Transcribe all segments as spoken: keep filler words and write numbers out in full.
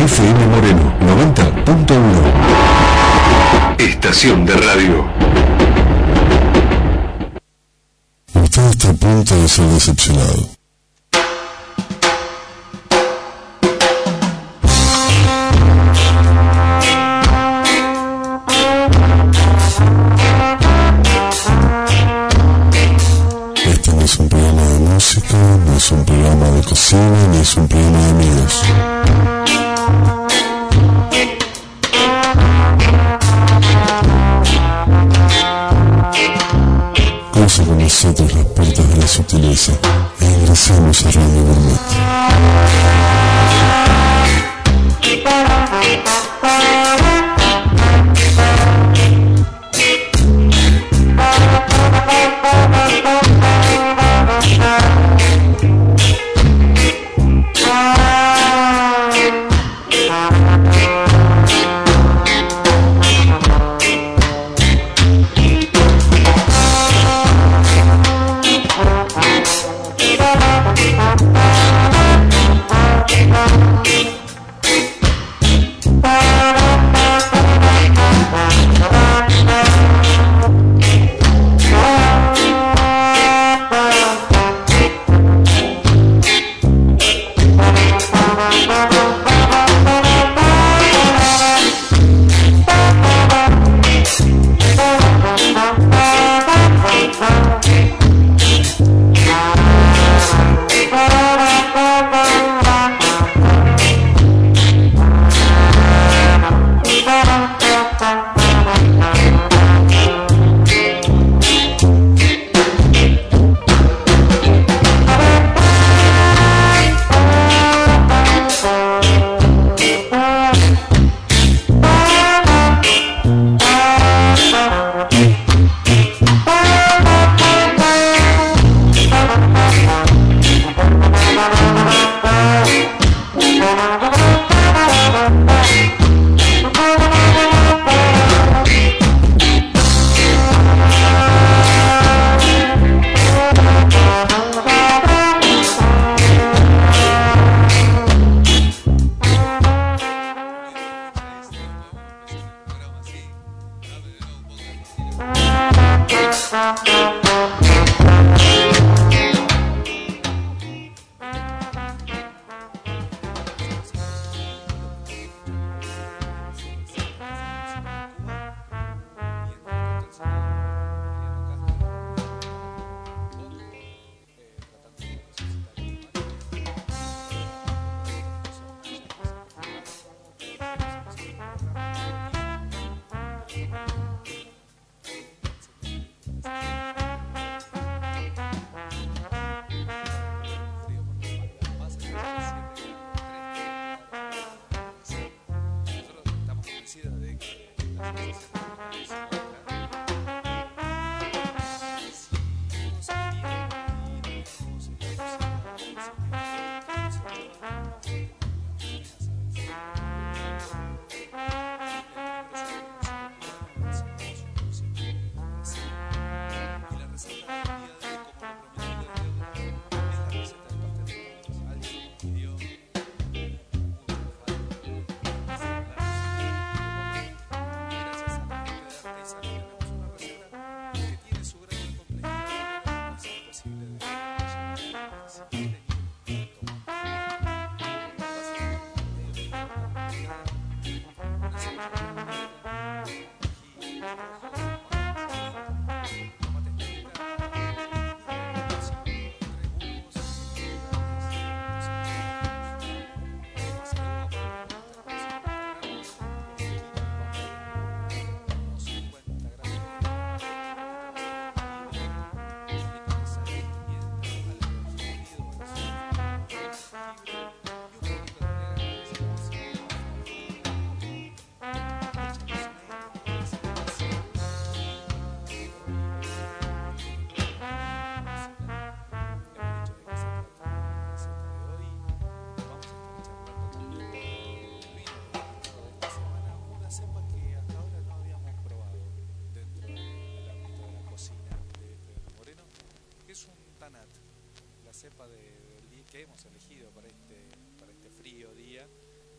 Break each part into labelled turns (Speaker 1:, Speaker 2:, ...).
Speaker 1: F M Moreno noventa punto uno. Estación de radio.
Speaker 2: Usted está a punto de ser decepcionado. Este no es un programa de música, no es un programa de cocina, ni es un programa de amigos. Cruce con nosotros las puertas de la sutileza e ingresemos a Radio Gourmet.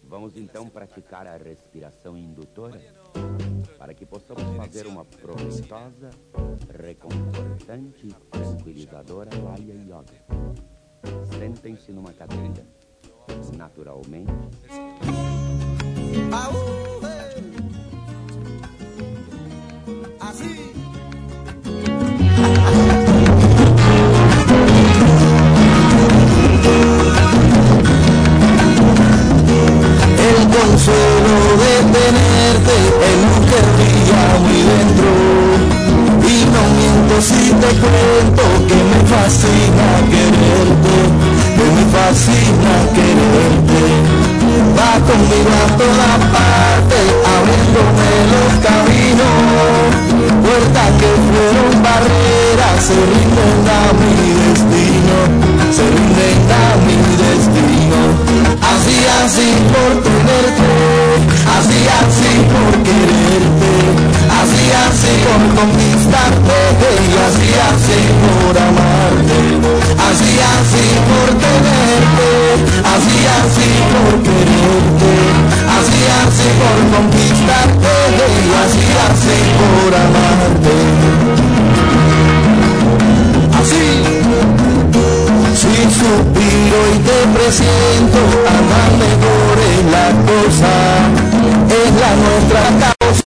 Speaker 3: Vamos então praticar a respiração indutora para que possamos fazer uma proveitosa, reconfortante e tranquilizadora Laya Yoga. Sentem-se numa cadeira, naturalmente.
Speaker 4: Assim. El consuelo de tenerte en un que brilla muy dentro. Y no miento si te cuento que me fascina quererte, que me fascina quererte. Va conmigo a toda parte, abriéndome los caminos. Puertas que fueron barreras se rinden a mi destino, se rinden a mi destino. Así, así por tenerte, así, así por quererte, así, así por conquistarte y así, así por amarte, así, así por tenerte, así, así por quererte, así, así por conquistarte y así, así por amarte. Así, sin suspiro y te presiento, amar mejor es la cosa, es la nuestra causa.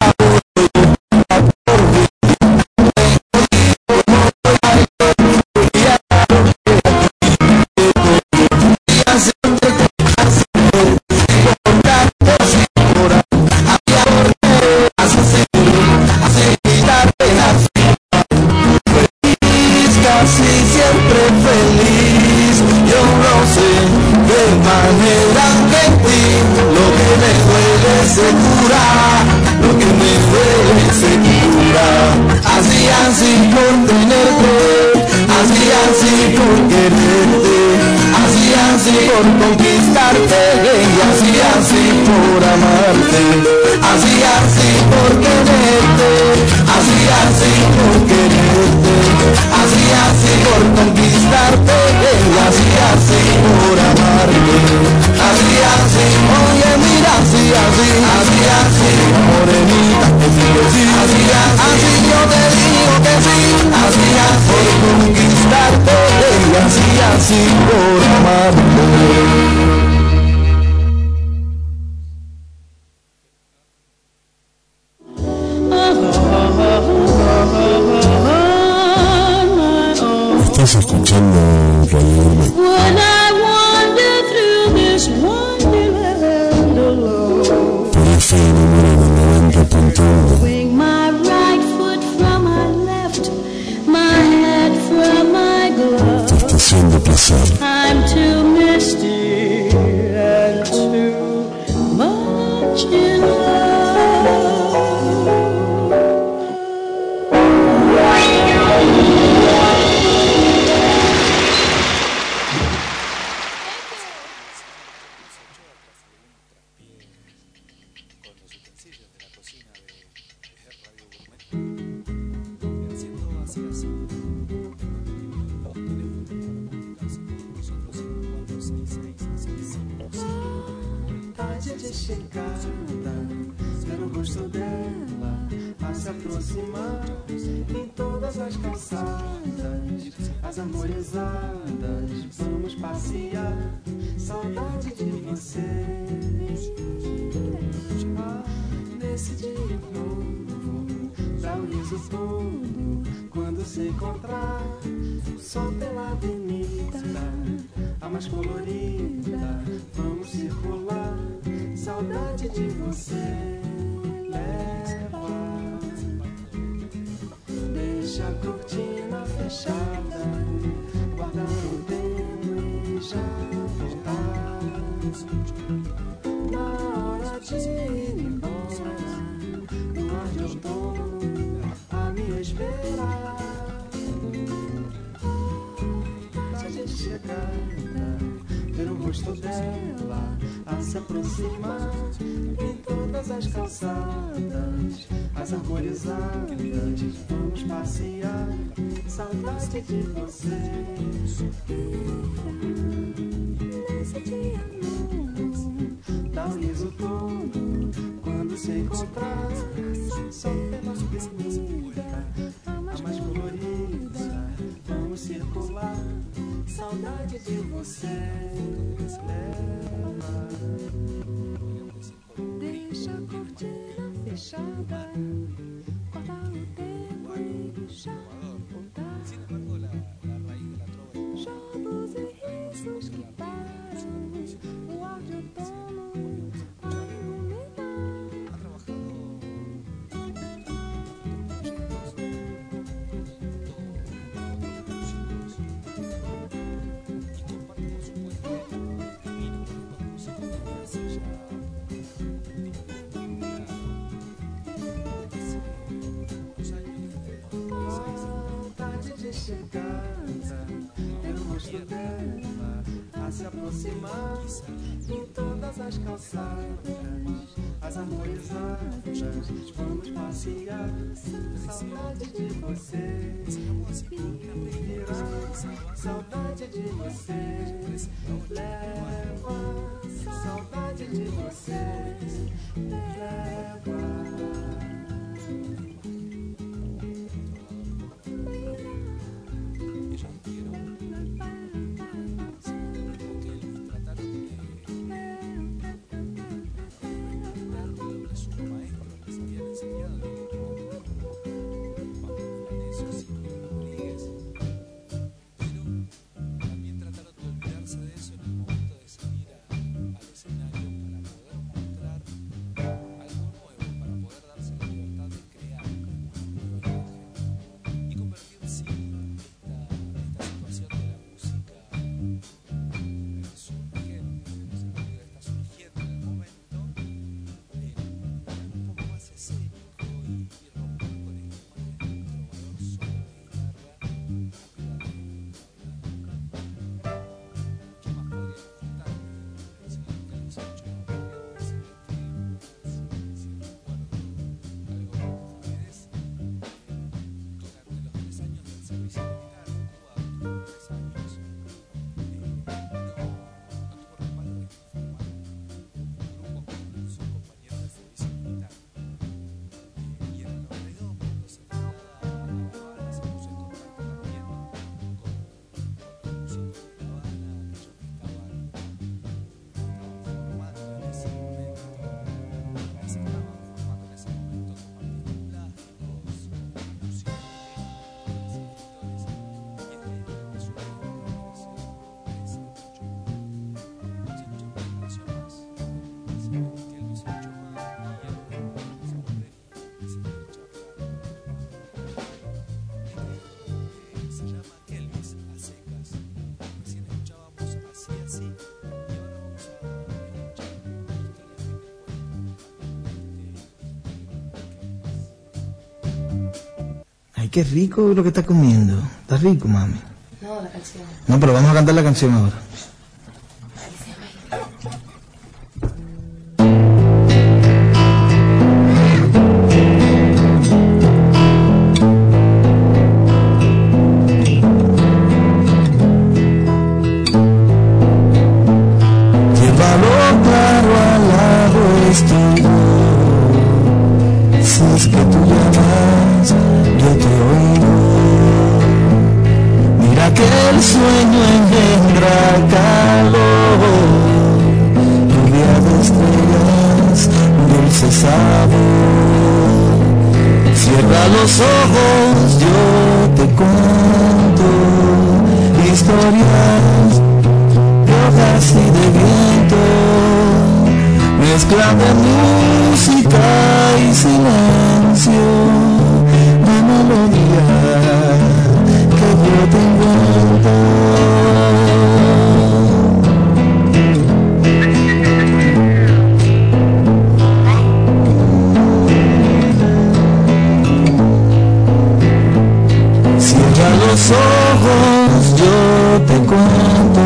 Speaker 2: Estás escuchando Radio Gourmet. Por F M Moreno noventa punto uno. Tu estación de placer.
Speaker 5: I'm too misty and too much in love.
Speaker 4: De chegada, ver o rosto dela a se aproximar em todas as calçadas, as arborizadas, vamos passear, saudade de você. Ah, nesse dia novo, dá um riso todo quando se encontrar, sol pela avenida, a mais colorida, vamos circular. Saudade de você leva, deixa a cortina fechada, guardar o tempo e já voltar. Na hora de ir embora, no ar de outono, a me esperar. Tarde de chegada, ver o rosto dela a se aproximar em todas as calçadas, as arborizadas, vamos passear, saudade de você. Nesse dia novo, dá um
Speaker 6: se encontrar só pela avenida, a mais colorida. Vamos circular, saudade de você. Leva.
Speaker 7: Deixa a cortina fechada, corta o tempo e já voltar. Jogos e risos que param, o ar de outono a iluminar.
Speaker 6: Vontade de chegada, ter o rosto dela a se aproximar em todas as calçadas, as harmonizadas. Vamos passear, saudade de você. Virar, saudade de você. Leva, saudade de você. Leva.
Speaker 8: Ay, qué rico lo que está comiendo. Está rico, mami.
Speaker 9: No, la canción.
Speaker 8: No, pero vamos a cantar la canción ahora.
Speaker 4: Llévalo claro al lado estoy. Si es que tú llamas, yo te oigo. Mira que el sueño engendra calor, lluvia de estrellas, dulce sabor. Cierra los ojos, yo te cuento historias de hojas y de viento, mezcla de música y silencio, de melodía que yo te invento. Cierra los ojos, yo te cuento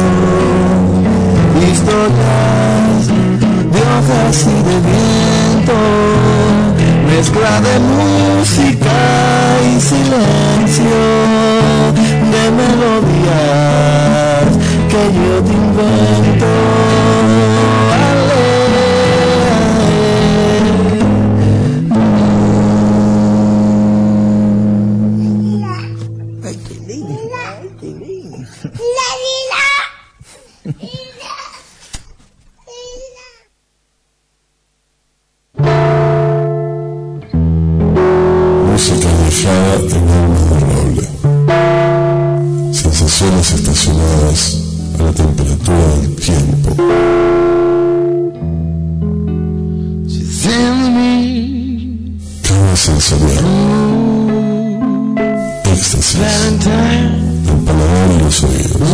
Speaker 4: historias de hojas y de viento, mezcla de música y silencio, de melodías que yo te invento. Ale,
Speaker 2: relacionadas a la temperatura del tiempo. Carga sensorial, éxtasis, el paladar y los oídos.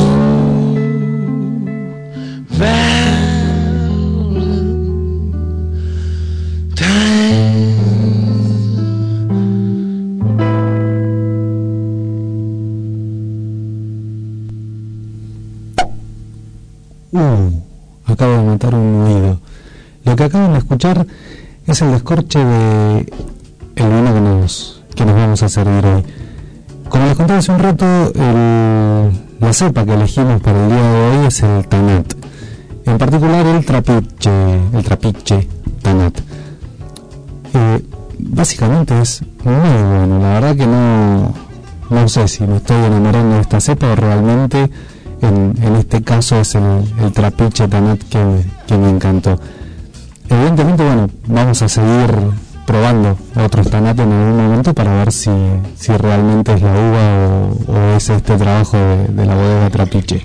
Speaker 9: Uh, acabo de matar un oído. Lo que acaban de escuchar es el descorche de el vino que nos, que nos vamos a servir hoy. Como les conté hace un rato, el, la cepa que elegimos para el día de hoy es el Tanat. En particular el Trapiche, el Trapiche Tanat. Eh, básicamente es muy bueno. La verdad que no, no sé si me estoy enamorando de esta cepa o realmente en, en este caso es el, el Trapiche Tanat que me, que me encantó. Evidentemente, bueno, vamos a seguir probando otros Tanat en algún momento para ver si, si realmente es la uva o, o es este trabajo de, de la bodega Trapiche.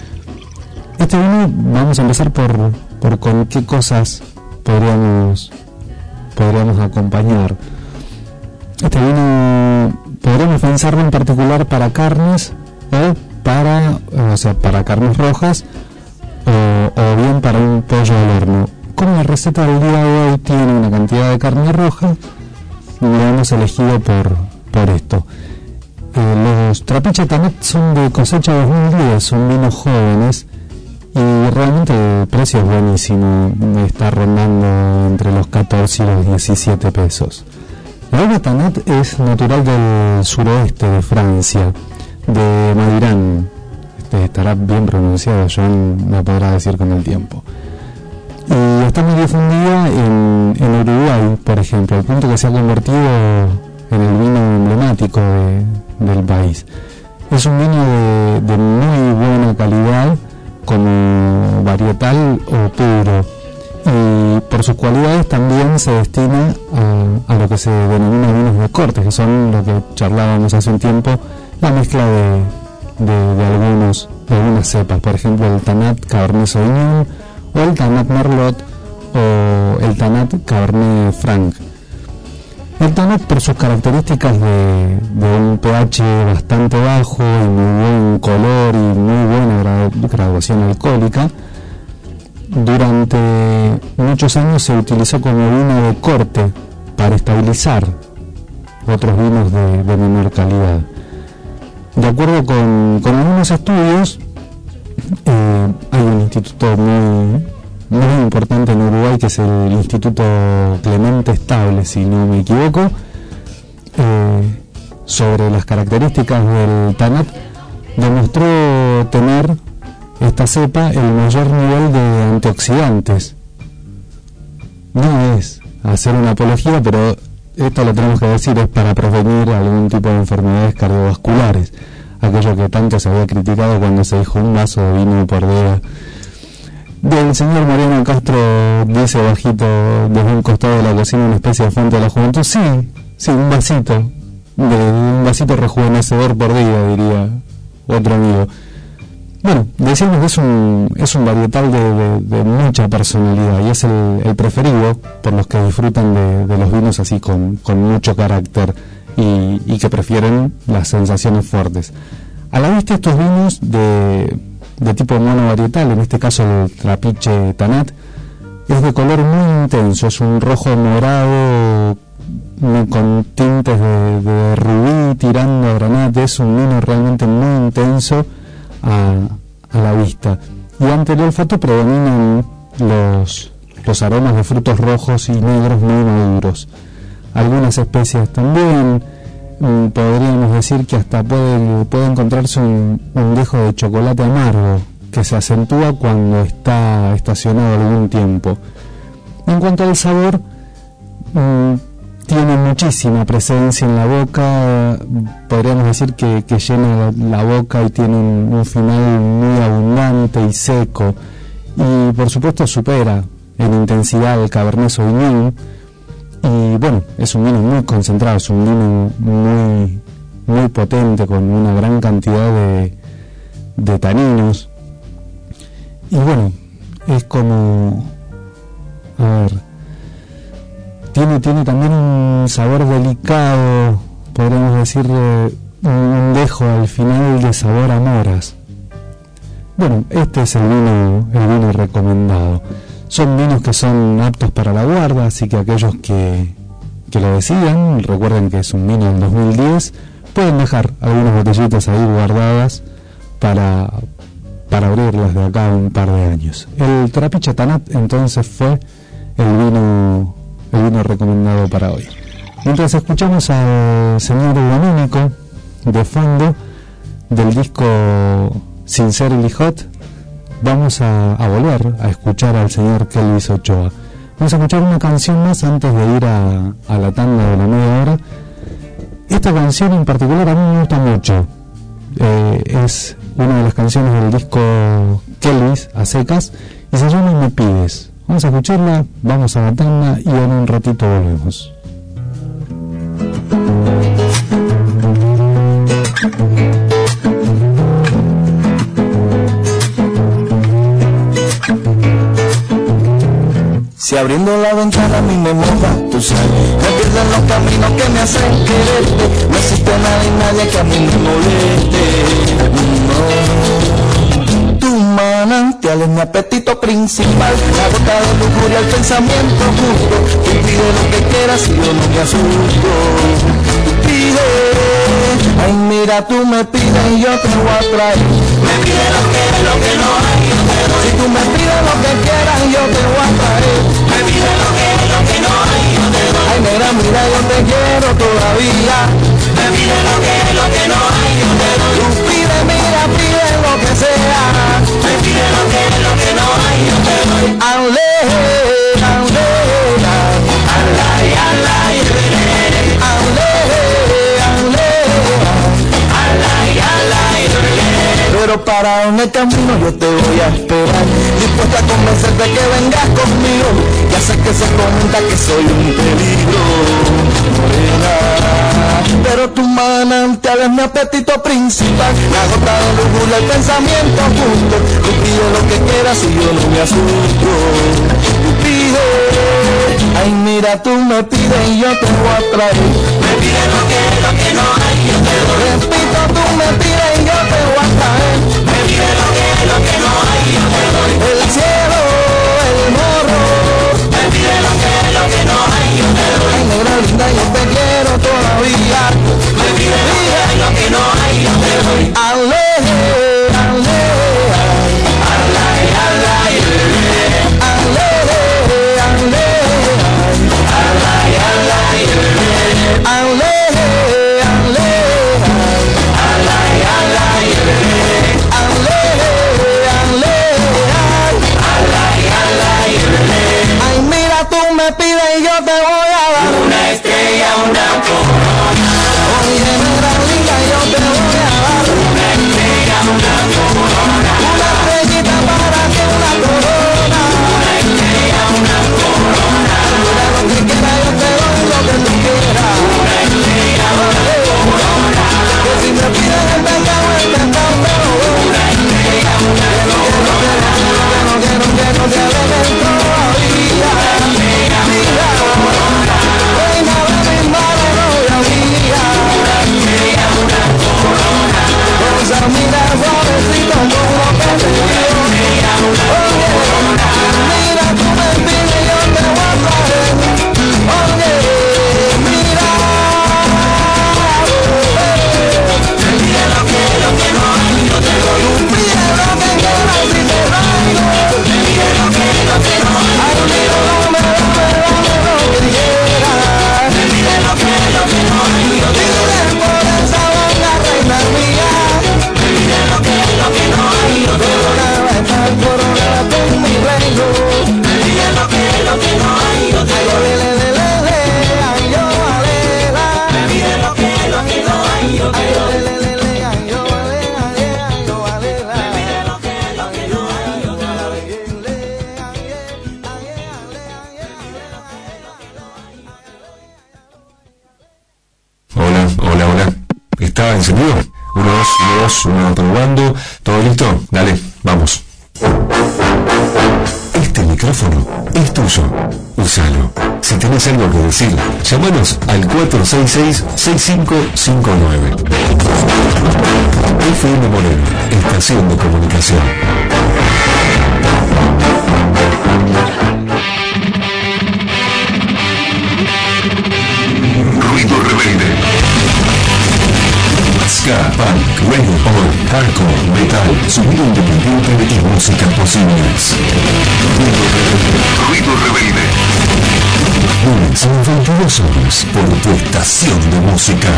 Speaker 9: Este vino vamos a empezar por, por con qué cosas podríamos, podríamos acompañar. Este vino podríamos pensarlo en particular para carnes o para, o sea, para carnes rojas o, o bien para un pollo al horno. Como la receta del día de hoy tiene una cantidad de carne roja, lo hemos elegido por, por esto. Eh, los Trapiche Tanat son de cosecha dos mil diez, son vinos jóvenes y realmente el precio es buenísimo, está rondando entre los catorce y los diecisiete pesos. La uva Tanat es natural del suroeste de Francia, de Madirán. Este estará bien pronunciado, John me podrá decir con el tiempo. Y está muy difundida en, en Uruguay, por ejemplo, al punto que se ha convertido en el vino emblemático de, del país. Es un vino de, de muy buena calidad, como varietal o puro, y por sus cualidades también se destina a, a lo que se denomina vinos de corte, que son lo que charlábamos hace un tiempo, la mezcla de, de, de, algunos, de algunas cepas, por ejemplo el Tanat Cabernet Sauvignon, o el Tanat Merlot, o el Tanat Cabernet Franc. El Tanat, por sus características de, de un pH bastante bajo y muy buen color y muy buena gra- graduación alcohólica, durante muchos años se utilizó como vino de corte para estabilizar otros vinos de, de menor calidad. De acuerdo con, con algunos estudios, eh, hay un instituto muy, muy importante en Uruguay que es el Instituto Clemente Estable, si no me equivoco, eh, sobre las características del Tanat, demostró tener esta cepa el mayor nivel de antioxidantes. No es hacer una apología, pero esto lo tenemos que decir, es para prevenir algún tipo de enfermedades cardiovasculares, aquello que tanto se había criticado cuando se dijo un vaso de vino por día. Del señor Mariano Castro dice bajito desde un costado de la cocina, una especie de fuente de la juventud. Sí, sí, un vasito, de, un vasito rejuvenecedor por día, diría otro amigo. Bueno, decíamos que es un, es un varietal de, de, de mucha personalidad y es el, el preferido por los que disfrutan de, de los vinos así con, con mucho carácter y, y que prefieren las sensaciones fuertes. A la vista, estos vinos de, de tipo monovarietal, en este caso el Trapiche Tanat, es de color muy intenso, es un rojo morado con tintes de, de rubí tirando a granate, es un vino realmente muy intenso a, a la vista, y ante el olfato predominan los, los aromas de frutos rojos y negros muy maduros. Algunas especies también, mm, podríamos decir que hasta puede, puede encontrarse un, un dejo de chocolate amargo que se acentúa cuando está estacionado algún tiempo. En cuanto al sabor, mmm, tiene muchísima presencia en la boca, podríamos decir que, que llena la, la boca y tiene un, un final muy abundante y seco, y por supuesto supera en intensidad el Cabernet Sauvignon, y bueno, es un vino muy concentrado, es un vino muy, muy potente, con una gran cantidad de, de taninos. Y bueno, es como, a ver, tiene, tiene también un sabor delicado, podríamos decir, eh, un dejo al final de sabor a moras. Bueno, este es el vino, el vino recomendado. Son vinos que son aptos para la guarda, así que aquellos que, que lo decidan, recuerden que es un vino del dos mil diez, pueden dejar algunas botellitas ahí guardadas para, para abrirlas de acá a un par de años. El Trapiche Tanat entonces fue el vino, el vino recomendado para hoy. Mientras escuchamos al señor Domínico de fondo del disco Sincerely Hot, vamos a, a volver a escuchar al señor Kelvis Ochoa. Vamos a escuchar una canción más antes de ir a, a la tanda de la media hora. Esta canción en particular a mí me gusta mucho. Eh, es una de las canciones del disco Kelvis a secas y se llama Me Pides. Vamos a escucharla, vamos a la tanda y en un ratito volvemos.
Speaker 4: Si abriendo la ventana a mí me moja, tú sabes, me pierdo en los caminos que me hacen quererte. No existe nada y nadie que a mí me moleste. No, tu manantial es mi apetito principal, la gota de lujuria, el pensamiento justo. Tú pide lo que quieras y yo no me asusto. Tú pide, ay mira, tú me pides y yo te voy a traer. Me pide lo que es, lo que no hay, yo te doy. Si tú me pides lo que quieras yo te voy a traer. Me pide lo que es, lo que no hay, yo te doy. Ay negra, mira, yo te quiero todavía. Me pide lo que es, lo que no hay, yo te doy. Tú pide, mira, pide lo que sea. Me pide lo que es, lo que no hay, yo te doy. Ale, ale, alay, alay, ale, ale, alay, alay, pero para en el camino yo te voy a esperar, dispuesta a convencerte que vengas conmigo. Ya sé que se comenta que soy un peligro, morena, pero tu manantial es mi apetito principal, la gota de lujuria, el pensamiento justo. Tú pide lo que quieras y yo no me asusto. Tú pide, ay mira, tú me pides y yo te voy a traer. Me pide lo que es, lo que no hay, yo te doy. Repito, tú me pides y yo te voy a traer. Me pide lo que es, lo que no hay, yo te doy. El cielo, el morro. Me pide lo que es, lo que no hay, yo te doy. Ay negra linda, yo te quiero todavía. Me pide lo que es, lo que no hay, yo te doy. Ale, ale, alay, alay, ale, ale, alay, alay, ale, ale, alay, alay, ay mira, tú me pides y yo te voy a dar una estrella, una corona. Oye negra linda, yo te voy a dar una estrella, una corona. Una estrellita para que una corona. Una estrella, una corona. Mira lo que quieras, yo te doy lo que tú quieras. Una estrella, una corona. Que si me pides el pecado, el pecado te lo doy. Una estrella, una corona. Que no, que no, que no te alejes todavía. Mira, reina de mis males, novia mía. Una estrella, una corona. Rosa, mira, suavecito como que te dio. Oye, mira, tú me pides, yo te voy a traer. Oye, mira, me pide lo que, lo que no hay, yo te doy. Tú pide lo que quieras y te traigo. Me pide lo que, lo que no hay, ay, mira, dame, dame, dame lo que quieras. Me pide lo que, lo que no hay, yo te doy. Pide por esa boca, reina mía. Me pide lo que, lo que no hay, yo te doy. Corona, esta corona con mi reino. Me pide lo que, lo que no hay, yo te doy. Ay, le, le, le, le, ay, yo, alela. Me pide lo que, lo que no hay, yo te doy. Ay, le, le, le, ay, yo, alela, ay, yo, alela. Me pide lo que, lo que no hay, yo te doy.
Speaker 1: Hola, hola, hola. ¿Estaba encendido? Uno, dos, uno, dos, uno, probando. ¿Todo listo? Dale, vamos. Este micrófono es tuyo. Úsalo. Si tenés algo que decir, llámanos al cuatro seis seis, seis cinco cinco nueve. F M Moreno, estación de comunicación. Ruido rebelde. Ska, punk, reggae, punk, hardcore, metal, sonido independiente y músicas posibles. Ruido rebelde. Lunes a las veintidós horas por tu estación de música.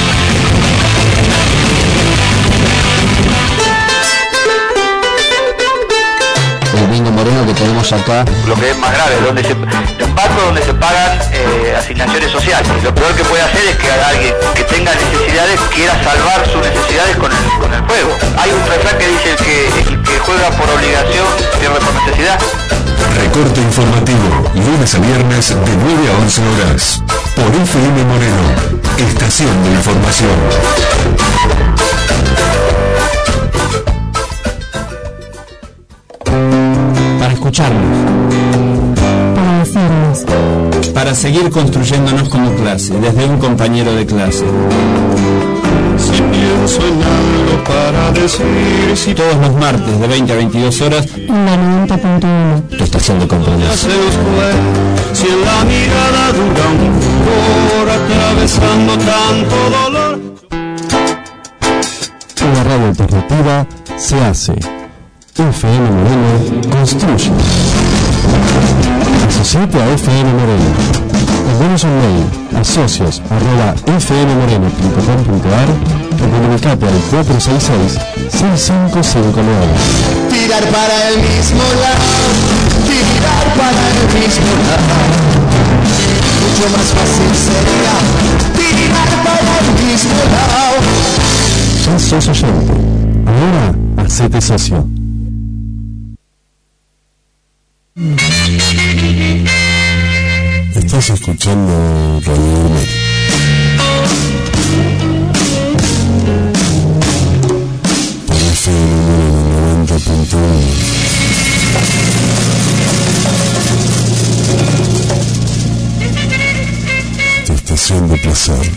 Speaker 10: El bingo moreno que tenemos acá.
Speaker 11: Lo que es más grave, donde se, un banco donde se pagan eh, asignaciones sociales. Lo peor que puede hacer es que alguien que tenga necesidades quiera salvar sus necesidades con el, con el juego. Hay un refrán que dice el que, el que juega por obligación pierde por necesidad.
Speaker 1: Recorte informativo, lunes a viernes de nueve a once horas. Por F M Moreno, estación de información.
Speaker 12: Para escucharnos,
Speaker 13: para decirnos,
Speaker 12: para seguir construyéndonos como clase, desde un compañero de clase.
Speaker 14: Si pienso en algo para decir, si
Speaker 12: todos los martes de veinte a veintidós horas,
Speaker 13: en la noventa punto uno,
Speaker 12: tu estación de compañía.
Speaker 14: se nos fue, si en la mirada dura un furor atravesando tanto dolor.
Speaker 9: Una radio alternativa se hace. F M Moreno construye. Asociate a F M Moreno. Envíanos un mail a socios arroba fmmoreno punto com punto ar o comunicate al cuatro seis seis, seis cinco cinco nueve.
Speaker 4: Tirar para el mismo lado, tirar para el mismo lado. Mucho más fácil sería tirar para el mismo lado.
Speaker 9: Ya sos oyente. Ahora hacete socio.
Speaker 2: Estás escuchando Radio Gourmet. Por F M noventa punto uno. Tu estación de placer.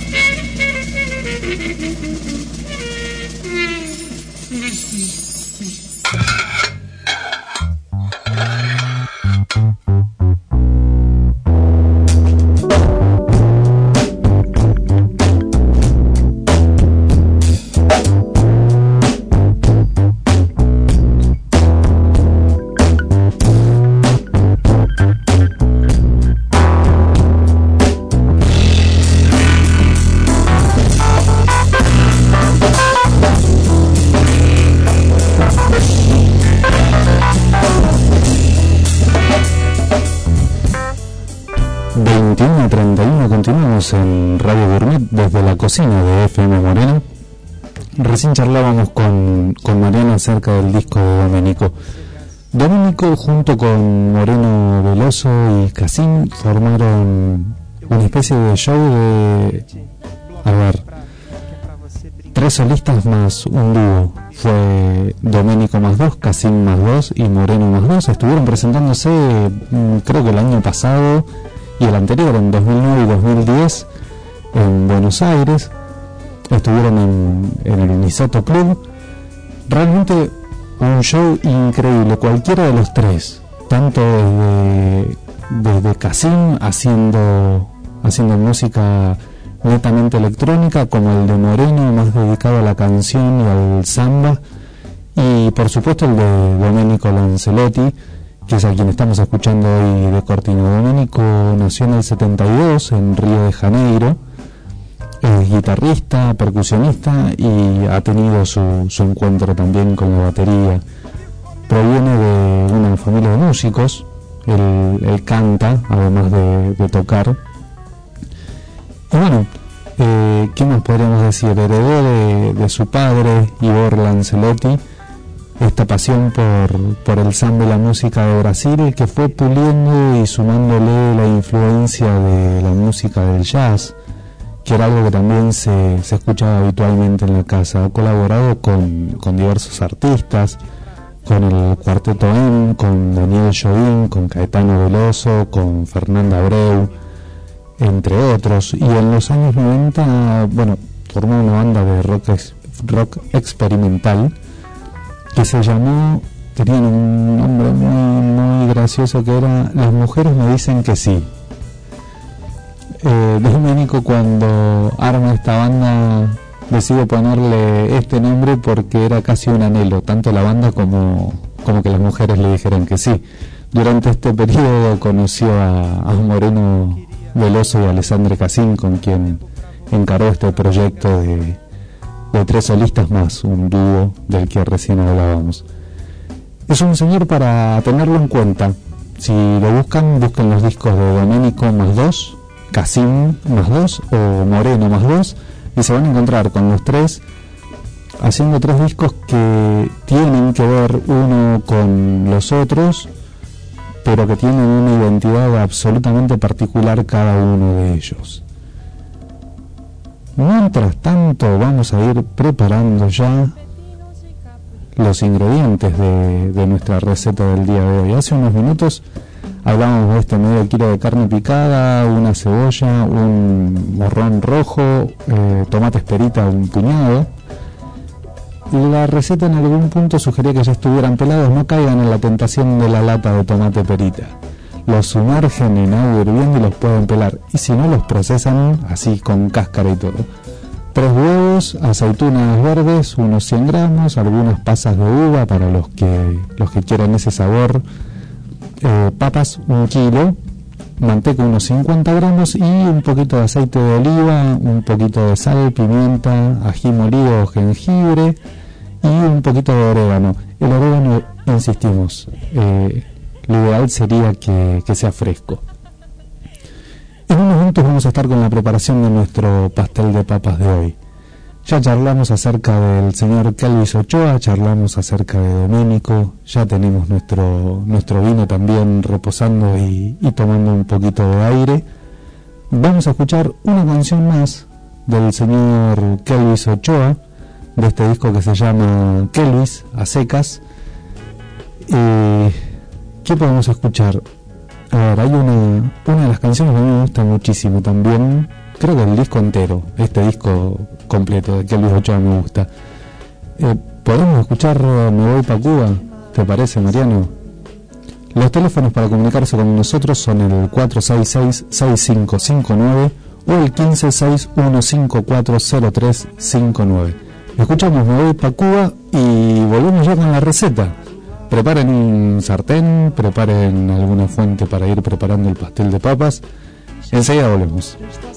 Speaker 9: veintiuno treinta y uno, continuamos en Radio Gourmet desde la cocina de F M Moreno. Recién charlábamos con, con Mariano acerca del disco de Domenico. Domenico junto con Moreno Veloso y Cassim formaron una especie de show de, a ver, tres solistas más un dúo. Fue Domenico más dos, Cassim más dos y Moreno más dos. Estuvieron presentándose creo que el año pasado y el anterior, en dos mil nueve y dos mil diez, en Buenos Aires. Estuvieron en, en el Unisato Club. Realmente un show increíble, cualquiera de los tres, tanto desde, desde Cassim haciendo, haciendo música netamente electrónica, como el de Moreno más dedicado a la canción y al samba, y por supuesto el de Domenico Lancelotti, que es a quien estamos escuchando hoy de cortina. Domenico nació en el setenta y dos en Río de Janeiro, es guitarrista, percusionista y ha tenido su, su encuentro también con la batería. Proviene de una familia de músicos, él, él canta además de, de tocar. Y bueno, eh, ¿qué más podríamos decir? Heredó de, de su padre, Ivor Lancelotti, esta pasión por, por el samba y la música de Brasil, que fue puliendo y sumándole la influencia de la música del jazz que era algo que también se, se escuchaba habitualmente en la casa. Ha colaborado con, con diversos artistas, con el Cuarteto M, con Daniel Jobim, con Caetano Veloso, con Fernanda Abreu, entre otros. Y en los años noventa, bueno, formó una banda de rock, ex, rock experimental que se llamó, tenían un nombre muy, muy gracioso, que era Las Mujeres Me Dicen Que Sí. Eh, Domenico, cuando arma esta banda, decide ponerle este nombre porque era casi un anhelo, tanto la banda como, como que las mujeres le dijeran que sí. Durante este periodo conoció a, a Moreno Veloso y a Alessandre Cassin, con quien encaró este proyecto de, de tres solistas más, un dúo del que recién hablábamos. Es un señor para tenerlo en cuenta. Si lo buscan, busquen los discos de Domenico más dos, Cassin más dos o Moreno más dos, y se van a encontrar con los tres haciendo tres discos que tienen que ver uno con los otros, pero que tienen una identidad absolutamente particular cada uno de ellos. Mientras tanto, vamos a ir preparando ya los ingredientes de, de nuestra receta del día de hoy. Hace unos minutos hablamos de este medio kilo de carne picada, una cebolla, un morrón rojo, eh, tomate esperita, un puñado. La receta en algún punto sugería que ya estuvieran pelados. No caigan en la tentación de la lata de tomate perita. Los sumergen en agua hirviendo y los pueden pelar. Y si no, los procesan así con cáscara y todo. Tres huevos, aceitunas verdes, unos cien gramos, algunas pasas de uva para los que, los que quieran ese sabor. Eh, papas, un kilo, manteca, unos cincuenta gramos, y un poquito de aceite de oliva, un poquito de sal, pimienta, ají molido o jengibre, y un poquito de orégano. El orégano, insistimos, eh, lo ideal sería que, que sea fresco. En unos minutos vamos a estar con la preparación de nuestro pastel de papas de hoy. Ya charlamos acerca del señor Kelvis Ochoa, charlamos acerca de Domenico, ya tenemos nuestro, nuestro vino también reposando y, y tomando un poquito de aire. Vamos a escuchar una canción más del señor Kelvis Ochoa, de este disco que se llama Kelvis, a secas. Eh, ¿Qué podemos escuchar? A ver, hay una, una de las canciones que a mí me gusta muchísimo también, creo que el disco entero, este disco completo de Kelvis Ochoa me gusta. Eh, ¿Podemos escuchar Me Voy Pa' Cuba? ¿Te parece, Mariano? Los teléfonos para comunicarse con nosotros son el cuatro seis seis, seis cinco cinco nueve o el quince seis uno cinco cuatro cero tres cinco nueve. Escuchamos Me Voy Pa' Cuba y volvemos ya con la receta. Preparen un sartén, preparen alguna fuente para ir preparando el pastel de papas. Enseguida volvemos.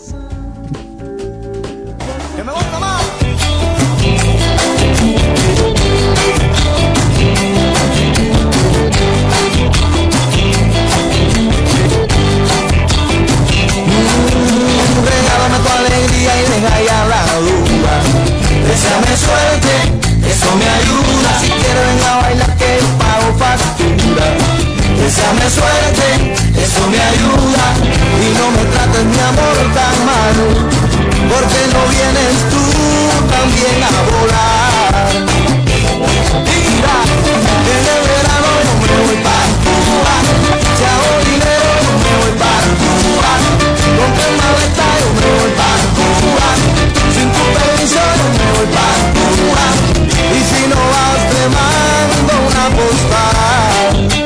Speaker 4: Regálame tu alegría y deja ya la duda. Deseame suerte, eso me ayuda. Si quieres ven a bailar que yo pago factura. Deseame suerte, eso me ayuda. Y no me trates mi amor tan mal, porque no vienes tú también a volar. Mira, en el verano yo me voy pa' Cuba. Si hago dinero yo me voy pa' Cuba. Con tres maletas yo me voy pa' Cuba. Sin tu permiso yo me voy pa' Cuba. Y si no vas te mando una postal.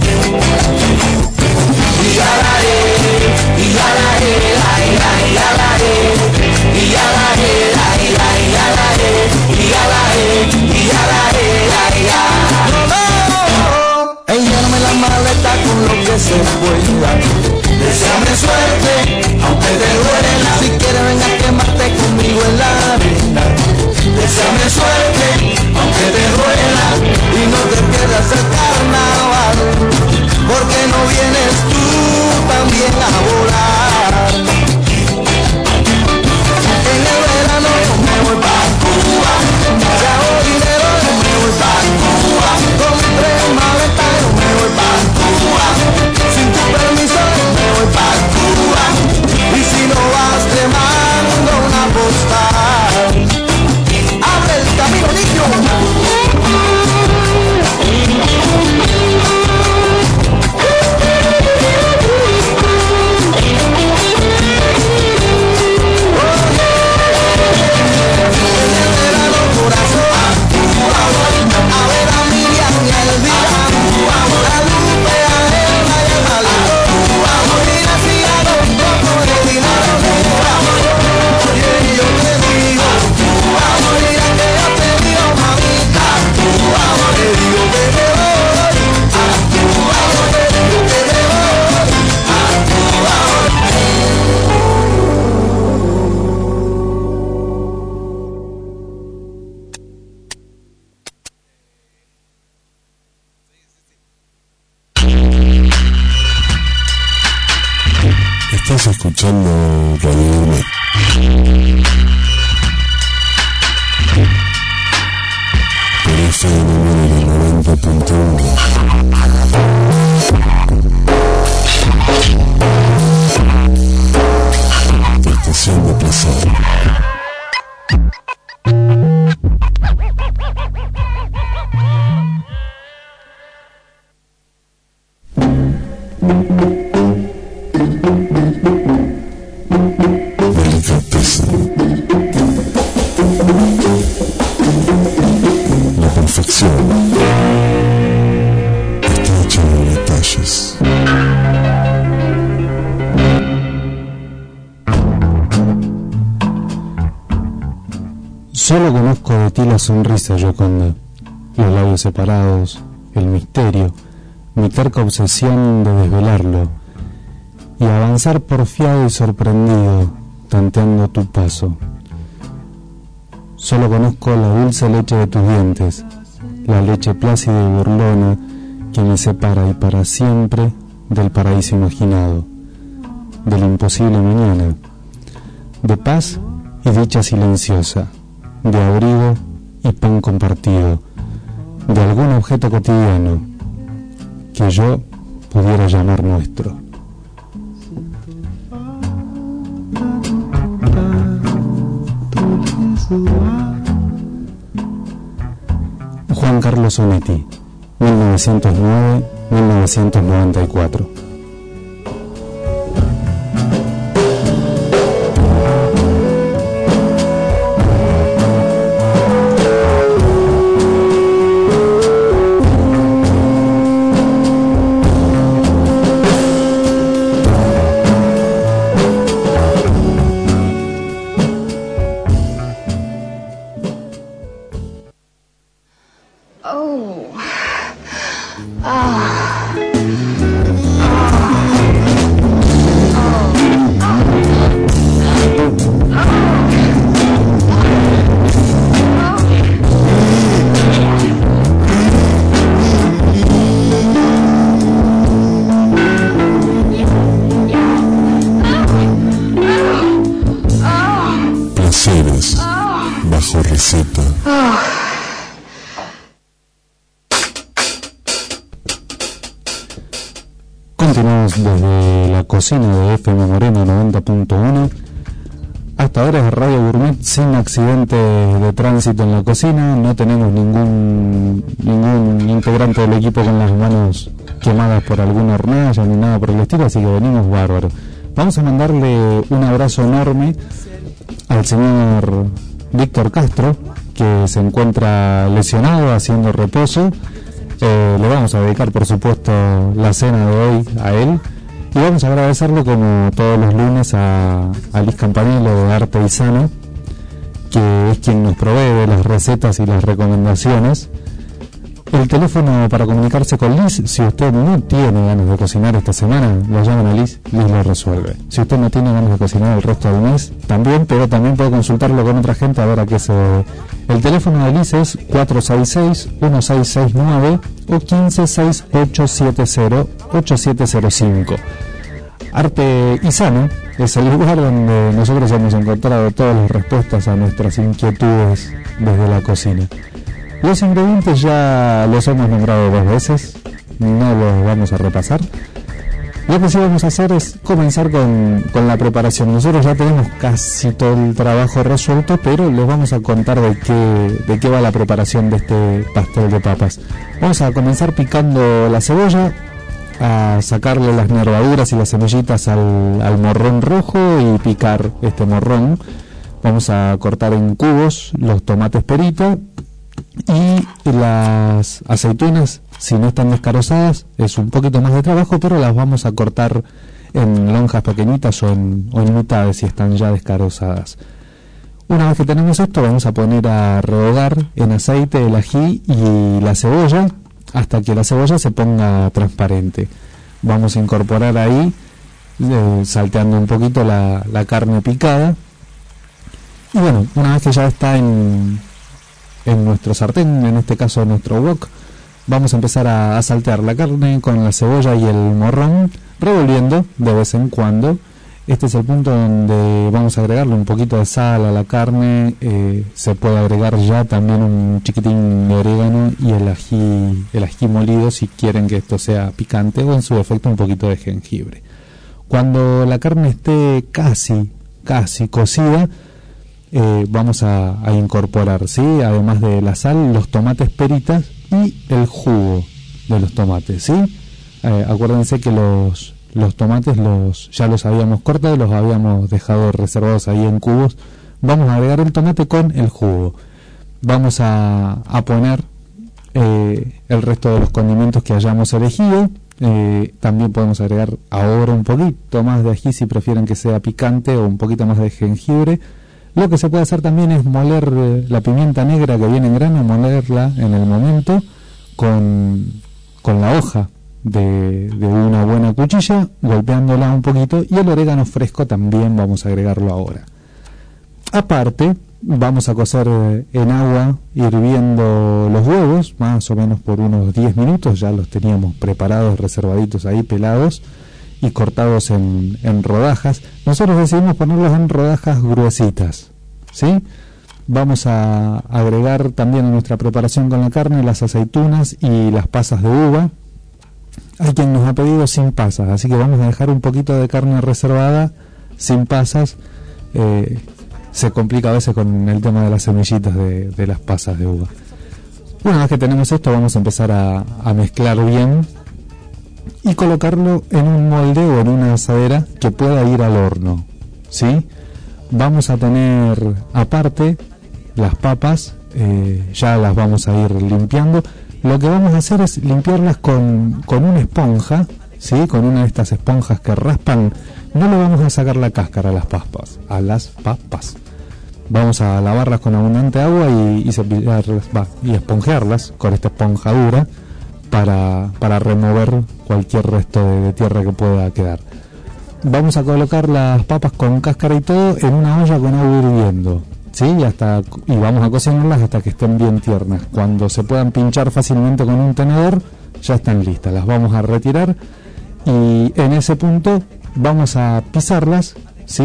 Speaker 4: Y ya la he, y ya la he, la he, la he, ya la he. Y ya la he, la he, la he, ya la he. Y ya la he, y ya la he, la he, ya. No, no, ey, lléname la maleta con lo que se pueda. Deseame suerte, aunque te duela. Si quieres ven a quemarte conmigo en la arena. Deseame suerte, aunque te duela. Y no te pierdas el carnaval, porque no vienes tú también a volar. En el verano yo me voy pa' Cuba. Si hago dinero yo me voy pa' Cuba. Con tres maletas yo me voy pa' Cuba. Sin tu permiso yo me voy pa' Cuba. Y si no vas te mando
Speaker 2: Estás escuchando Radio Gourmet. Por F M noventa punto uno. Estación de placer. Delicadeza. La perfección está hecha de detalles.
Speaker 9: Solo conozco de ti la sonrisa, Gioconda, los labios separados, el misterio, mi terca obsesión de desvelarlo, y avanzar porfiado y sorprendido, tanteando tu paso. Solo conozco la dulce leche de tus dientes, la leche plácida y burlona que me separa y para siempre del paraíso imaginado, del imposible mañana, de paz y dicha silenciosa, de abrigo y pan compartido, de algún objeto cotidiano que yo pudiera llamar nuestro. Juan Carlos Onetti, mil novecientos nueve a mil novecientos noventa y cuatro.
Speaker 2: Bajo receta.
Speaker 9: Continuamos desde la cocina de F M Moreno noventa punto uno. Hasta ahora es Radio Gourmet sin accidentes de tránsito en la cocina. No tenemos ningún ningún integrante del equipo con las manos quemadas por alguna hornalla ni nada por el estilo, así que venimos bárbaros. Vamos a mandarle un abrazo enorme al señor Víctor Castro, que se encuentra lesionado haciendo reposo. Eh, le vamos a dedicar, por supuesto, la cena de hoy a él, y vamos a agradecerle, como todos los lunes, a, a Liz Campanello de Arte y Sano, que es quien nos provee de las recetas y las recomendaciones. El teléfono para comunicarse con Liz, si usted no tiene ganas de cocinar esta semana, lo llaman a Liz, Liz lo resuelve. Si usted no tiene ganas de cocinar el resto del mes, también, pero también puede consultarlo con otra gente a ver a qué se debe. El teléfono de Liz es cuatro seis seis, uno seis seis nueve o quince seis ocho siete cero ocho siete cero cinco. Arte y Sano es el lugar donde nosotros hemos encontrado todas las respuestas a nuestras inquietudes desde la cocina. Los ingredientes ya los hemos nombrado dos veces, no los vamos a repasar. Lo que sí vamos a hacer es comenzar con, con la preparación. Nosotros ya tenemos casi todo el trabajo resuelto, pero les vamos a contar de qué, de qué va la preparación de este pastel de papas. Vamos a comenzar picando la cebolla, a sacarle las nervaduras y las semillitas al, al morrón rojo y picar este morrón. Vamos a cortar en cubos los tomates perita. Y las aceitunas, si no están descarozadas, es un poquito más de trabajo, pero las vamos a cortar en lonjas pequeñitas o en, o en mitades si están ya descarozadas. Una vez que tenemos esto, vamos a poner a rehogar en aceite el ají y la cebolla hasta que la cebolla se ponga transparente. Vamos a incorporar ahí, eh, salteando un poquito la, la carne picada. Y bueno, una vez que ya está en... en nuestro sartén, en este caso nuestro wok, vamos a empezar a, a saltear la carne con la cebolla y el morrón, revolviendo de vez en cuando Este es el punto donde vamos a agregarle un poquito de sal a la carne. Eh, se puede agregar ya también un chiquitín de orégano y el ají, el ají molido si quieren que esto sea picante, o en su defecto un poquito de jengibre. Cuando la carne esté casi, casi cocida, eh, vamos a, a incorporar, ¿sí?, además de la sal, los tomates peritas y el jugo de los tomates, ¿sí? Eh, acuérdense que los... Los tomates los ya los habíamos cortado, los habíamos dejado reservados ahí en cubos. Vamos a agregar el tomate con el jugo. Vamos a, a poner eh, el resto de los condimentos que hayamos elegido. Eh, también podemos agregar ahora un poquito más de ají si prefieren que sea picante, o un poquito más de jengibre. Lo que se puede hacer también es moler eh, la pimienta negra que viene en grano, molerla en el momento con, con la hoja De, de una buena cuchilla, golpeándola un poquito, y el orégano fresco también vamos a agregarlo ahora. Aparte, vamos a cocer en agua hirviendo los huevos, más o menos por unos diez minutos. Ya los teníamos preparados, reservaditos ahí, pelados y cortados en, en rodajas. Nosotros decidimos ponerlos en rodajas gruesitas, ¿sí? Vamos a agregar también a nuestra preparación con la carne las aceitunas y las pasas de uva. Hay quien nos ha pedido sin pasas, así que vamos a dejar un poquito de carne reservada sin pasas. Eh, se complica a veces con el tema de las semillitas de, de las pasas de uva. Una vez que tenemos esto, vamos a empezar a, a mezclar bien y colocarlo en un molde o en una asadera que pueda ir al horno, ¿sí? Vamos a tener aparte las papas, eh, ya las vamos a ir limpiando. Lo que vamos a hacer es limpiarlas con, con una esponja, ¿sí?, con una de estas esponjas que raspan. No le vamos a sacar la cáscara a las papas, a las papas. Vamos a lavarlas con abundante agua y, y cepillarlas, va, y esponjearlas con esta esponja dura para, para remover cualquier resto de, de tierra que pueda quedar. Vamos a colocar las papas con cáscara y todo en una olla con agua hirviendo, ¿sí? Y, hasta, y vamos a cocinarlas hasta que estén bien tiernas. Cuando se puedan pinchar fácilmente con un tenedor, ya están listas. Las vamos a retirar y en ese punto vamos a pisarlas, ¿sí?,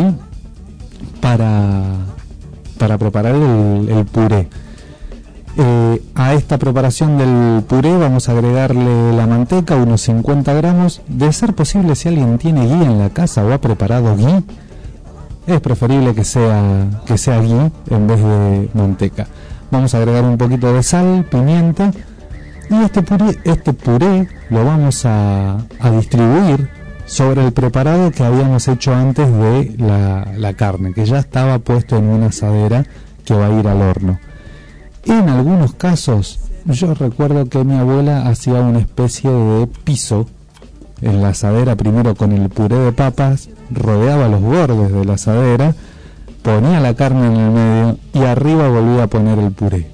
Speaker 9: para, para preparar el, el puré. Eh, a esta preparación del puré vamos a agregarle la manteca, unos cincuenta gramos. De ser posible, si alguien tiene ghee en la casa o ha preparado ghee, es preferible que sea que sea ghee en vez de manteca. Vamos a agregar un poquito de sal, pimienta, y este puré, este puré lo vamos a, a distribuir sobre el preparado que habíamos hecho antes de la, la carne, que ya estaba puesto en una asadera que va a ir al horno. En algunos casos, yo recuerdo que mi abuela hacía una especie de piso en la asadera, primero con el puré de papas, rodeaba los bordes de la asadera, ponía la carne en el medio y arriba volvía a poner el puré.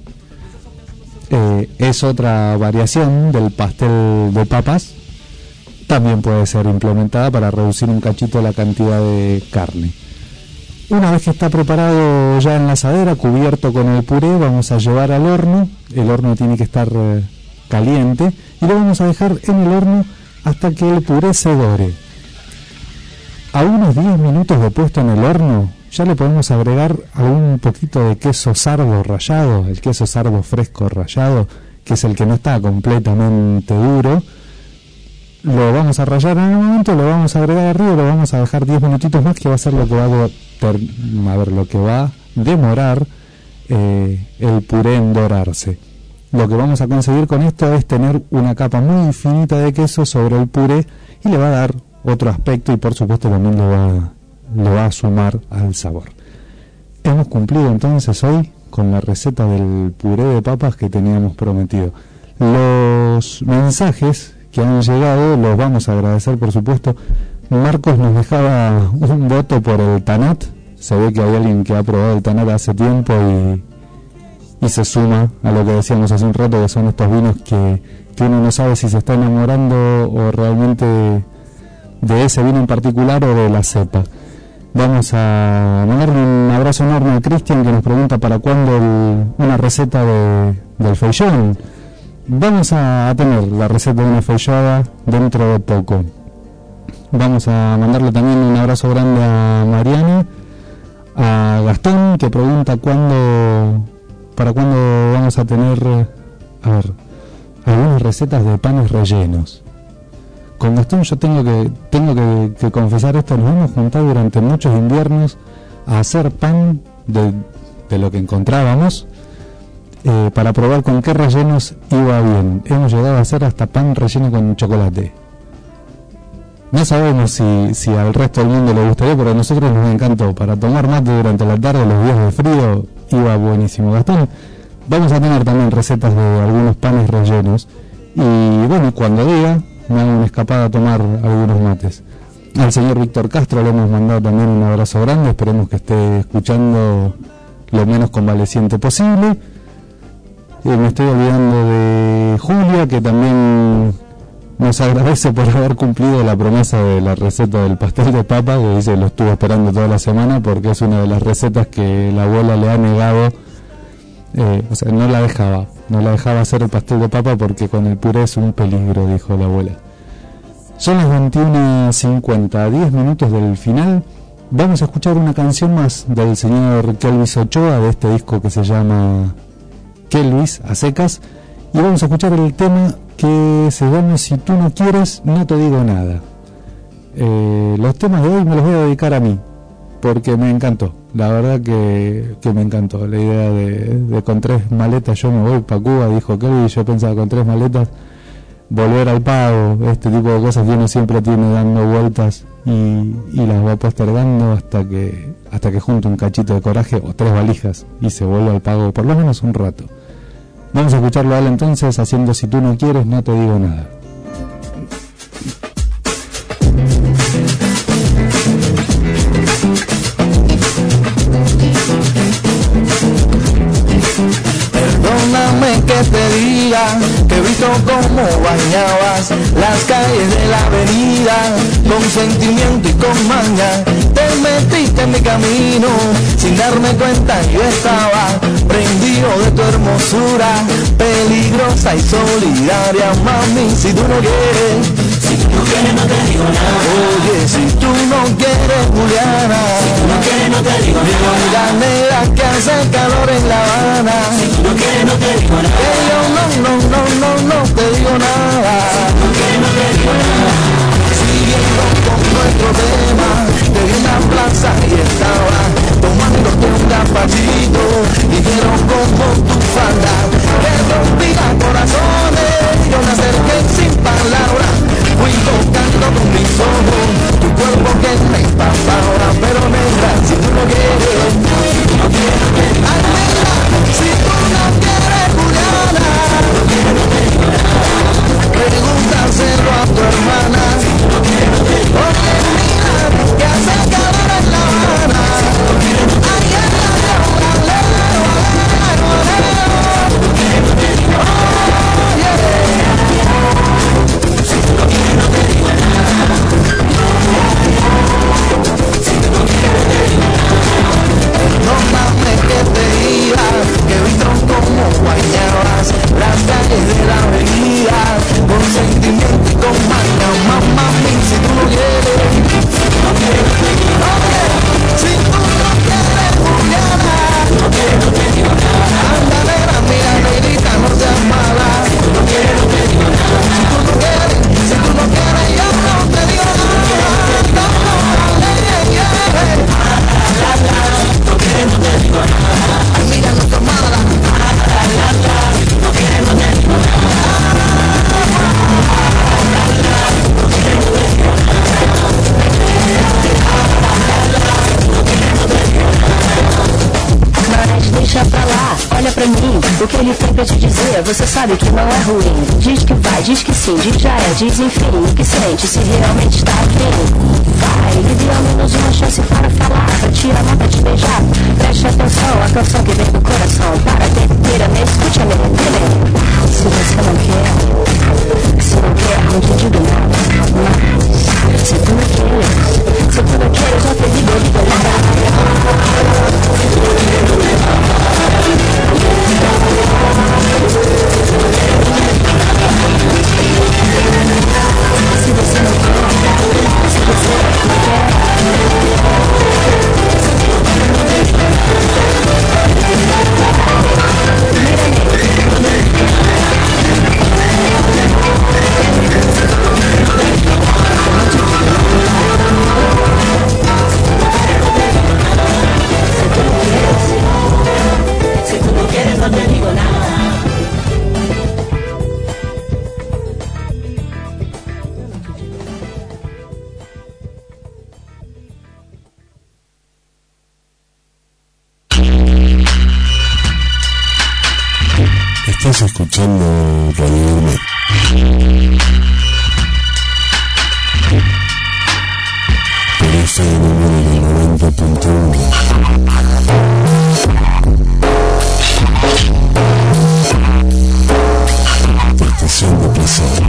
Speaker 9: Eh, es otra variación del pastel de papas, también puede ser implementada para reducir un cachito la cantidad de carne. Una vez que está preparado ya en la asadera, cubierto con el puré, vamos a llevar al horno. El horno tiene que estar eh, caliente y lo vamos a dejar en el horno hasta que el puré se dore. A unos diez minutos de puesto en el horno, ya le podemos agregar algún poquito de queso sardo rallado, el queso sardo fresco rallado, que es el que no está completamente duro. Lo vamos a rallar en un momento, lo vamos a agregar arriba, lo vamos a dejar diez minutitos más, que va a ser lo que va a, ter, a ver, lo que va a demorar eh, el puré en dorarse. Lo que vamos a conseguir con esto es tener una capa muy finita de queso sobre el puré y le va a dar otro aspecto y por supuesto también lo va, lo va a sumar al sabor. Hemos cumplido entonces hoy con la receta del puré de papas que teníamos prometido. Los mensajes que han llegado los vamos a agradecer, por supuesto. Marcos nos dejaba un voto por el Tanat. Se ve que hay alguien que ha probado el Tanat hace tiempo y, y se suma a lo que decíamos hace un rato, que son estos vinos que, que uno no sabe si se está enamorando o realmente de, de ese vino en particular o de la cepa. Vamos a mandarle un abrazo enorme a Cristian, que nos pregunta para cuándo el, una receta de, del feijón. Vamos a tener la receta de una feijoada dentro de poco. Vamos a mandarle también un abrazo grande a Mariana, a Gastón, que pregunta cuándo, para cuándo vamos a tener, a ver, algunas recetas de panes rellenos. Con Gastón yo tengo que tengo que, que confesar esto, nos hemos juntado durante muchos inviernos a hacer pan de, de lo que encontrábamos, eh, para probar con qué rellenos iba bien. Hemos llegado a hacer hasta pan relleno con chocolate. No sabemos si, si al resto del mundo le gustaría, pero a nosotros nos encantó. Para tomar mate durante la tarde, los días de frío, iba buenísimo. Gastón, vamos a tener también recetas de algunos panes rellenos. Y bueno, cuando diga, me hago una escapada a tomar algunos mates. Al señor Víctor Castro le hemos mandado también un abrazo grande. Esperemos que esté escuchando lo menos convaleciente posible. Y me estoy olvidando de Julia, que también nos agradece por haber cumplido la promesa de la receta del pastel de papa, que dice lo estuvo esperando toda la semana porque es una de las recetas que la abuela le ha negado, eh, o sea, no la dejaba, no la dejaba hacer el pastel de papa porque con el puré es un peligro, dijo la abuela. Son las veintiuna cincuenta, a diez minutos del final. Vamos a escuchar una canción más del señor Kelvis Ochoa, de este disco que se llama Kelvis a secas, y vamos a escuchar el tema que se llama Si tú no quieres, no te digo nada. Eh, los temas de hoy me los voy a dedicar a mí, porque me encantó, la verdad que, que me encantó la idea de, de con tres maletas yo me voy para Cuba, dijo Kelly. Yo pensaba con tres maletas volver al pago, este tipo de cosas que uno siempre tiene dando vueltas y, y las va postergando hasta que hasta que junte un cachito de coraje o tres valijas y se vuelve al pago por lo menos un rato. Vamos a escucharlo a él entonces haciendo Si tú no quieres, no te digo nada.
Speaker 4: Perdóname que te diga que he visto cómo bañabas las calles de la avenida con sentimiento y con maña. Te metiste en mi camino sin darme cuenta, yo estaba prendido de tu hermosura, peligrosa y solidaria, mami. Si tú no quieres, si tú no quieres no te digo nada. Oye, si tú no quieres, Juliana, si tú no quieres no te digo nada. Mira negra que hace calor en La Habana, si tú no quieres no te digo nada. Que yo no, no, no, no, no te digo nada. Si tú no quieres no te digo nada. Siguiendo con nuestro tema, te vi en la plaza y estaba tomándote un gazpachito. Dijeron como tu falda que rompía corazones. Yo me acerqué sin palabras, fui tocando con mis ojos tu cuerpo que me empapaba. Pero negra, si tú no quieres, si tú no quieres, ay negra, si tú no quieres, Juliana, no quieres, no te digo nada. Pregúntaselo a tu hermana, si tú no quieres, no te digo nada. Porque mira que hace calor en La Habana. Ay, ay, ay, ay, ay, perdóname que te diga que vi como bañabas las calles de la avenida con sentimiento y con maña, mamá mía. Si tú no quieres, si tú no quieres, no quieres, si tú no quieres, Juliana, no quieres, no te digo nada. Anda negra, mira negrita, no seas mala. Si tú no quieres, no te digo nada. Si tú no quieres, si tú no quieres, yo no te digo nada. No, no, dale, yeah. La, la, no quieres, no te digo nada. Ay, mira, no seas mala. La, la, la, no quieres, no te digo nada. La, la, no quieres, no te digo
Speaker 15: Mas deixa pra lá, olha pra mim, o que ele tem pra te dizer, você sabe que não é ruim. Diz que vai, diz que sim, diz já é, diz enfim, o que sente, se realmente está afim. Vai, lhe dê ao menos uma chance para falar, pra te amar, pra te beijar. Preste atenção, a canção que vem do coração, para ter inteira, me escute a merendeira. Se você não quer, se não quer, não te digo nada. Mas, se tu não queres, se tu não queres, já te digo, eu digo nada. Se você não quer,
Speaker 2: Estás escuchando Radio Gourmet. Por F M noventa punto uno. Estación de placer.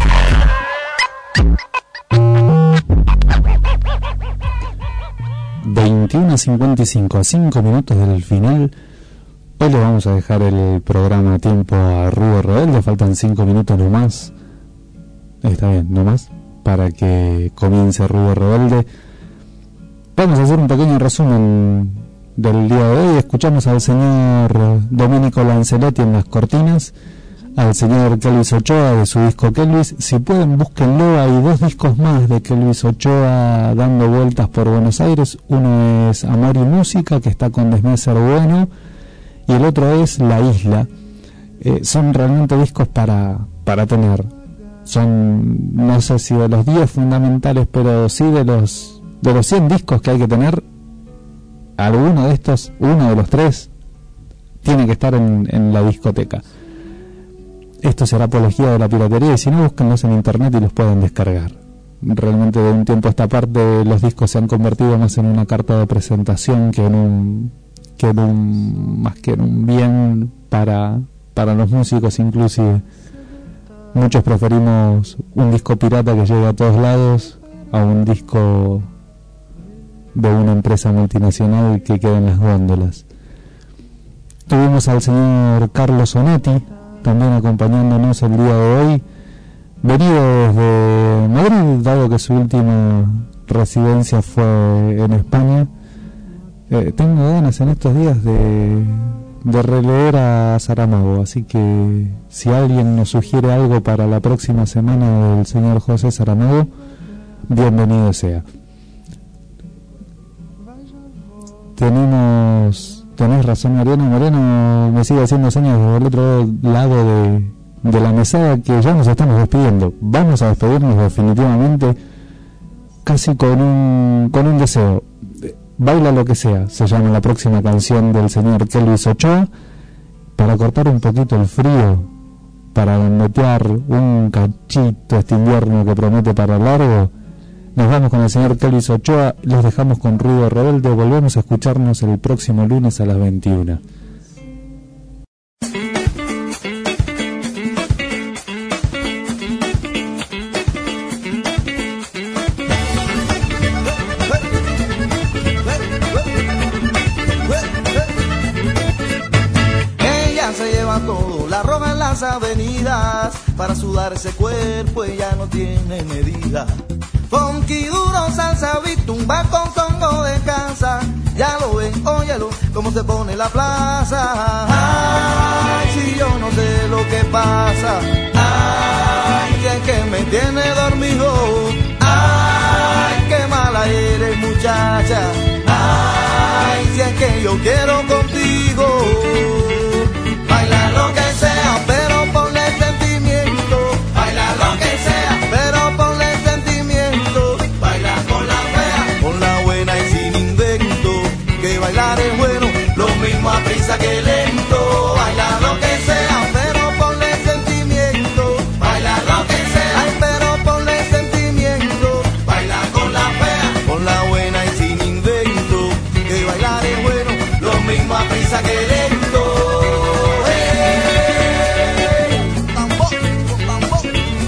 Speaker 9: veintiuno a cincuenta y cinco, a cinco minutos del final. Hoy le vamos a dejar el programa a tiempo a Rubo Rebelde, faltan cinco minutos nomás. Está bien, nomás, para que comience Rubo Rebelde. Vamos a hacer un pequeño resumen del día de hoy. Escuchamos al señor Domenico Lancelotti en las cortinas, al señor Kelvis Ochoa de su disco Kelvis. Si pueden, búsquenlo, hay dos discos más de Kelvis Ochoa dando vueltas por Buenos Aires. Uno es Amor y Música, que está con Desmeser Bueno, y el otro es La Isla. Eh, son realmente discos para, para tener. Son, no sé si de los diez fundamentales, pero sí de los, de los cien discos que hay que tener. Alguno de estos, uno de los tres, tiene que estar en, en la discoteca. Esto será apología de la piratería, y si no, búsquenlos en internet y los pueden descargar. Realmente de un tiempo a esta parte los discos se han convertido más en una carta de presentación que en un, que en un más que en un bien para, para los músicos inclusive. Muchos preferimos un disco pirata que llegue a todos lados a un disco de una empresa multinacional que quede en las góndolas. Tuvimos al señor Carlos Onetti también acompañándonos el día de hoy, venido desde Madrid, dado que su última residencia fue en España. Eh, tengo ganas en estos días de, de releer a Saramago, así que si alguien nos sugiere algo para la próxima semana del señor José Saramago, bienvenido sea. Tenemos... Tenés razón, Mariano. Mariano me sigue haciendo señas desde el otro lado de, de la mesada que ya nos estamos despidiendo. Vamos a despedirnos definitivamente, casi con un, con un deseo. Baila lo que sea, se llama la próxima canción del señor Kelvis Ochoa, para cortar un poquito el frío, para gambetear un cachito este invierno que promete para largo. Nos vamos con el señor Kelvis Ochoa, los dejamos con Ruido Rebelde, volvemos a escucharnos el próximo lunes a las veintiuna.
Speaker 4: Ella se lleva todo, la roba en las avenidas, para sudar ese cuerpo ella no tiene medida. Funky duro, salsa, bitumba con congo de casa. Ya lo ven, óyelo, cómo se pone la plaza. Ay, si yo no sé lo que pasa. Ay, si es que me tiene dormido. Ay, qué mala eres, muchacha. Ay, si es que yo quiero contigo. Baila lo que sea, pero ponle sentimiento. Baila lo que sea, pero ponle bailar es bueno, lo mismo a prisa que lento. Baila lo que sea, pero ponle sentimiento. Baila lo que sea, ay, pero ponle sentimiento. Baila con la fea, con la buena y sin invento. Que bailar es bueno, lo mismo a prisa que lento. Hey, tambor, tambor.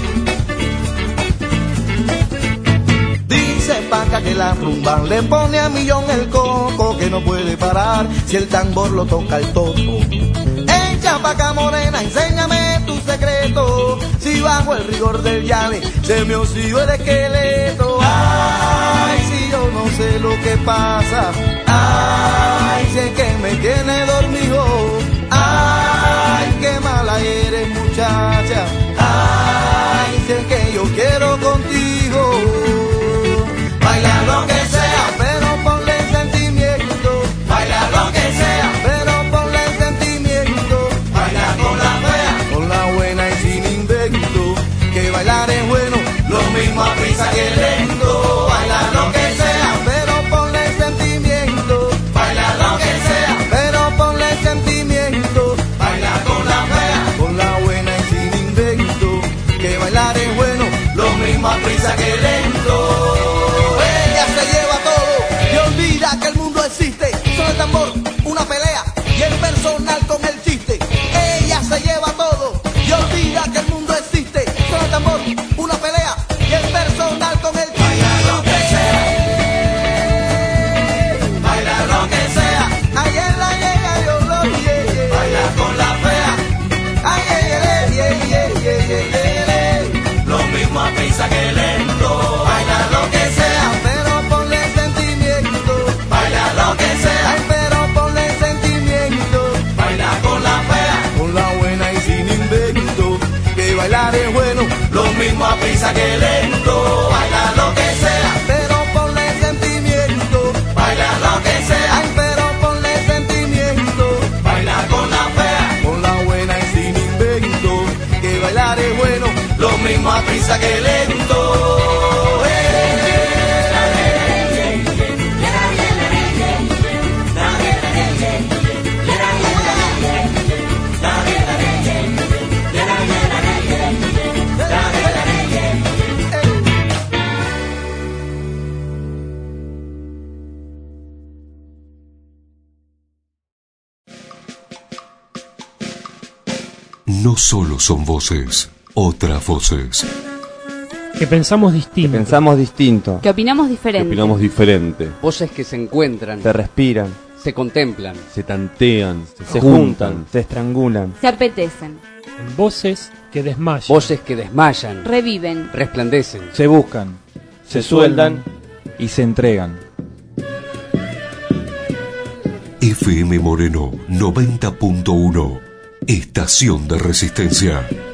Speaker 4: Dice Paca que la rumba le pone a millón el coco, que no puede parar si el tambor lo toca el toto. Echa pa' acá, morena, enséñame tu secreto. Si bajo el rigor del llave se me osió el esqueleto. Ay, si yo no sé lo que pasa. Ay, si es que me tiene dormido. Ay, qué mala eres, muchacha. Ay, si es que yo quiero contigo. Baila lo que sea, pero ponle sentimiento. Baila lo que sea, pero ponle sentimiento. Baila con la fea, con la buena y sin invento. Que bailar es bueno, lo mismo a prisa que lento. Baila lo que sea, pero ponle sentimiento. Baila lo que sea, pero ponle mismo a prisa que lento. Baila lo que sea, pero ponle sentimiento. Baila lo que sea, ay, pero ponle sentimiento. Baila con la fea, con la buena y sin invento. Que bailar es bueno, lo mismo a prisa que lento.
Speaker 1: No solo son voces, otras voces.
Speaker 16: Que pensamos distinto.
Speaker 17: Que pensamos distinto.
Speaker 18: Que opinamos diferente.
Speaker 17: Que opinamos diferente.
Speaker 19: Voces que se encuentran.
Speaker 17: Se respiran.
Speaker 19: Se contemplan.
Speaker 17: Se tantean. Se,
Speaker 19: se
Speaker 17: juntan,
Speaker 19: juntan.
Speaker 17: Se estrangulan.
Speaker 18: Se apetecen.
Speaker 16: En voces que desmayan.
Speaker 19: Voces que desmayan.
Speaker 18: Reviven.
Speaker 19: Resplandecen.
Speaker 20: Se buscan. Se, se sueldan. Y se entregan.
Speaker 1: F M Moreno noventa punto uno. Estación de Resistencia.